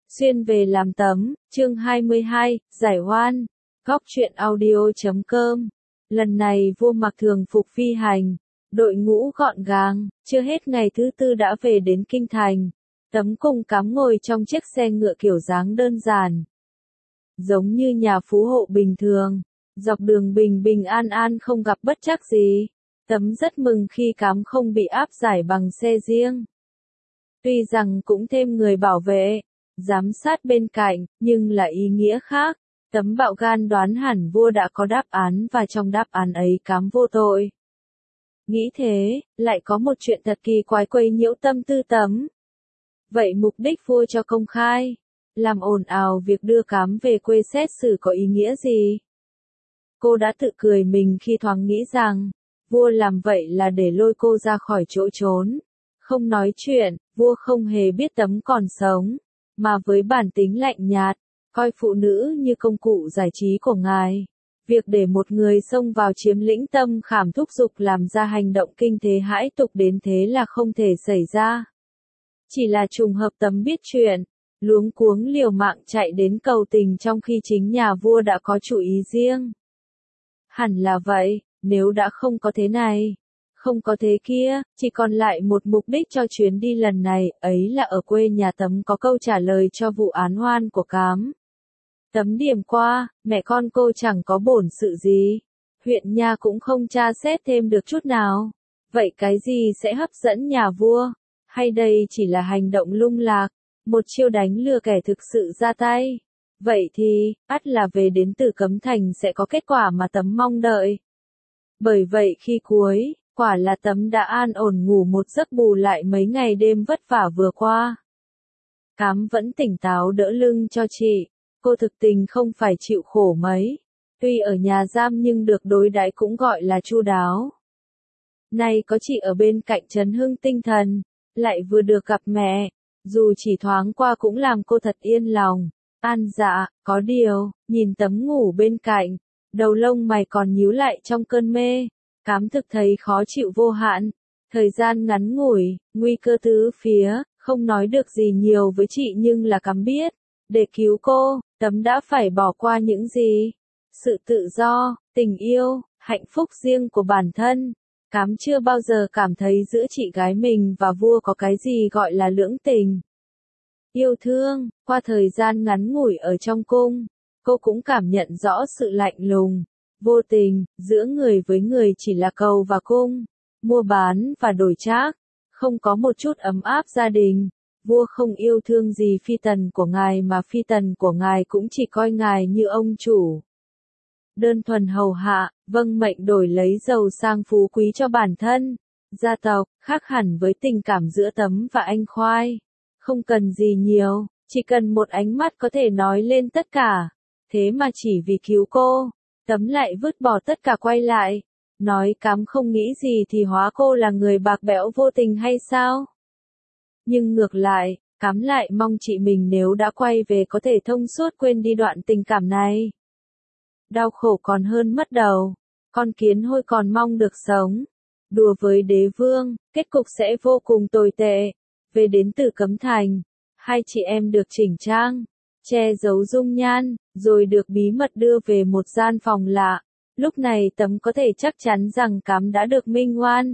Xuyên về làm tấm, chương 22, giải oan, góc truyện audio.com. Lần này vua mặc thường phục phi hành, đội ngũ gọn gàng, chưa hết ngày thứ tư đã về đến kinh thành. Tấm cùng cắm ngồi trong chiếc xe ngựa kiểu dáng đơn giản, giống như nhà phú hộ bình thường, dọc đường bình bình an an không gặp bất trắc gì. Tấm rất mừng khi cắm không bị áp giải bằng xe riêng. Tuy rằng cũng thêm người bảo vệ, giám sát bên cạnh, nhưng là ý nghĩa khác. Tấm bạo gan đoán hẳn vua đã có đáp án và trong đáp án ấy cám vô tội. Nghĩ thế, lại có một chuyện thật kỳ quái quấy nhiễu tâm tư Tấm. Vậy mục đích vua cho công khai, làm ồn ào việc đưa cám về quê xét xử có ý nghĩa gì? Cô đã tự cười mình khi thoáng nghĩ rằng, vua làm vậy là để lôi cô ra khỏi chỗ trốn. Không nói chuyện, vua không hề biết Tấm còn sống, mà với bản tính lạnh nhạt, coi phụ nữ như công cụ giải trí của ngài. Việc để một người xông vào chiếm lĩnh tâm khảm thúc giục làm ra hành động kinh thế hãi tục đến thế là không thể xảy ra. Chỉ là trùng hợp Tấm biết chuyện, luống cuống liều mạng chạy đến cầu tình trong khi chính nhà vua đã có chủ ý riêng. Hẳn là vậy, nếu đã không có thế này, không có thế kia, chỉ còn lại một mục đích cho chuyến đi lần này, ấy là ở quê nhà Tấm có câu trả lời cho vụ án oan của cám. Tấm điểm qua, mẹ con cô chẳng có bổn sự gì, huyện nha cũng không tra xét thêm được chút nào. Vậy cái gì sẽ hấp dẫn nhà vua? Hay đây chỉ là hành động lung lạc, một chiêu đánh lừa kẻ thực sự ra tay? Vậy thì, ắt là về đến Tử Cấm Thành sẽ có kết quả mà Tấm mong đợi. Bởi vậy khi cuối, quả là Tấm đã an ổn ngủ một giấc bù lại mấy ngày đêm vất vả vừa qua. Cám vẫn tỉnh táo đỡ lưng cho chị, cô thực tình không phải chịu khổ mấy. Tuy ở nhà giam nhưng được đối đãi cũng gọi là chu đáo. Nay có chị ở bên cạnh trấn hưng tinh thần, lại vừa được gặp mẹ, dù chỉ thoáng qua cũng làm cô thật yên lòng. An dạ, có điều, nhìn Tấm ngủ bên cạnh, đầu lông mày còn nhíu lại trong cơn mê, cám thực thấy khó chịu vô hạn. Thời gian ngắn ngủi, nguy cơ tứ phía, không nói được gì nhiều với chị nhưng là cám biết, để cứu cô, Tấm đã phải bỏ qua những gì? Sự tự do, tình yêu, hạnh phúc riêng của bản thân. Cám chưa bao giờ cảm thấy giữa chị gái mình và vua có cái gì gọi là lưỡng tình. Yêu thương, qua thời gian ngắn ngủi ở trong cung, cô cũng cảm nhận rõ sự lạnh lùng, vô tình, giữa người với người chỉ là cầu và cung, mua bán và đổi trác, không có một chút ấm áp gia đình. Vua không yêu thương gì phi tần của ngài mà phi tần của ngài cũng chỉ coi ngài như ông chủ. Đơn thuần hầu hạ, vâng mệnh đổi lấy giàu sang phú quý cho bản thân, gia tộc, khác hẳn với tình cảm giữa Tấm và anh Khoai. Không cần gì nhiều, chỉ cần một ánh mắt có thể nói lên tất cả. Thế mà chỉ vì cứu cô, Tấm lại vứt bỏ tất cả quay lại. Nói cám không nghĩ gì thì hóa cô là người bạc bẽo vô tình hay sao? Nhưng ngược lại, cám lại mong chị mình nếu đã quay về có thể thông suốt quên đi đoạn tình cảm này. Đau khổ còn hơn mất đầu, con kiến hôi còn mong được sống. Đùa với đế vương, kết cục sẽ vô cùng tồi tệ. Về đến Tử Cấm Thành, hai chị em được chỉnh trang, che giấu dung nhan, rồi được bí mật đưa về một gian phòng lạ. Lúc này Tấm có thể chắc chắn rằng cám đã được minh oan.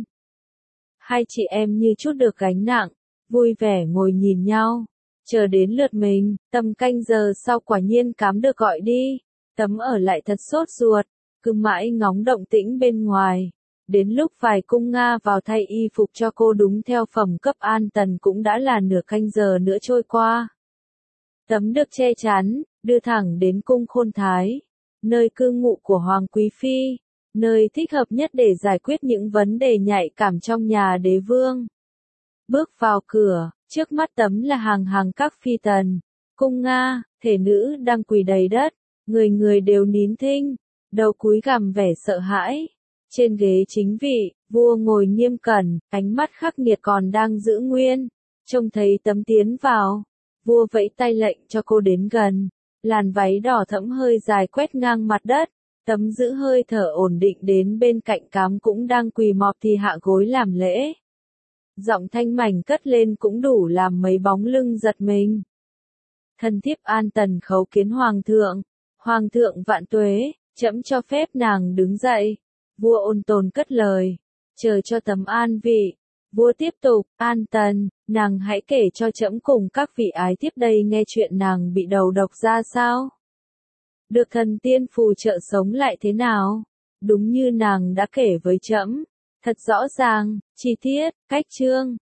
Hai chị em như chút được gánh nặng, vui vẻ ngồi nhìn nhau, chờ đến lượt mình. Tầm canh giờ sau quả nhiên cám được gọi đi. Tấm ở lại thật sốt ruột, cứ mãi ngóng động tĩnh bên ngoài. Đến lúc vài cung Nga vào thay y phục cho cô đúng theo phẩm cấp an tần cũng đã là nửa canh giờ nữa trôi qua. Tấm được che chắn, đưa thẳng đến cung Khôn Thái, nơi cư ngụ của Hoàng Quý Phi, nơi thích hợp nhất để giải quyết những vấn đề nhạy cảm trong nhà đế vương. Bước vào cửa, trước mắt Tấm là hàng hàng các phi tần, cung Nga, thể nữ đang quỳ đầy đất, người người đều nín thinh, đầu cúi gằm vẻ sợ hãi. Trên ghế chính vị, vua ngồi nghiêm cẩn, ánh mắt khắc nghiệt còn đang giữ nguyên. Trông thấy Tấm tiến vào, vua vẫy tay lệnh cho cô đến gần. Làn váy đỏ thẫm hơi dài quét ngang mặt đất. Tấm giữ hơi thở ổn định đến bên cạnh cám cũng đang quỳ mọp thì hạ gối làm lễ. Giọng thanh mảnh cất lên cũng đủ làm mấy bóng lưng giật mình. Thân thiếp An Tần khấu kiến Hoàng thượng. Hoàng thượng vạn tuế, trẫm cho phép nàng đứng dậy. Vua ôn tồn cất lời. Chờ cho tấm an vị. Vua tiếp tục, An Tần, nàng hãy kể cho trẫm cùng các vị ái tiếp đây nghe chuyện nàng bị đầu độc ra sao? Được thần tiên phù trợ sống lại thế nào? Đúng như nàng đã kể với trẫm, thật rõ ràng, chi tiết, cách chương.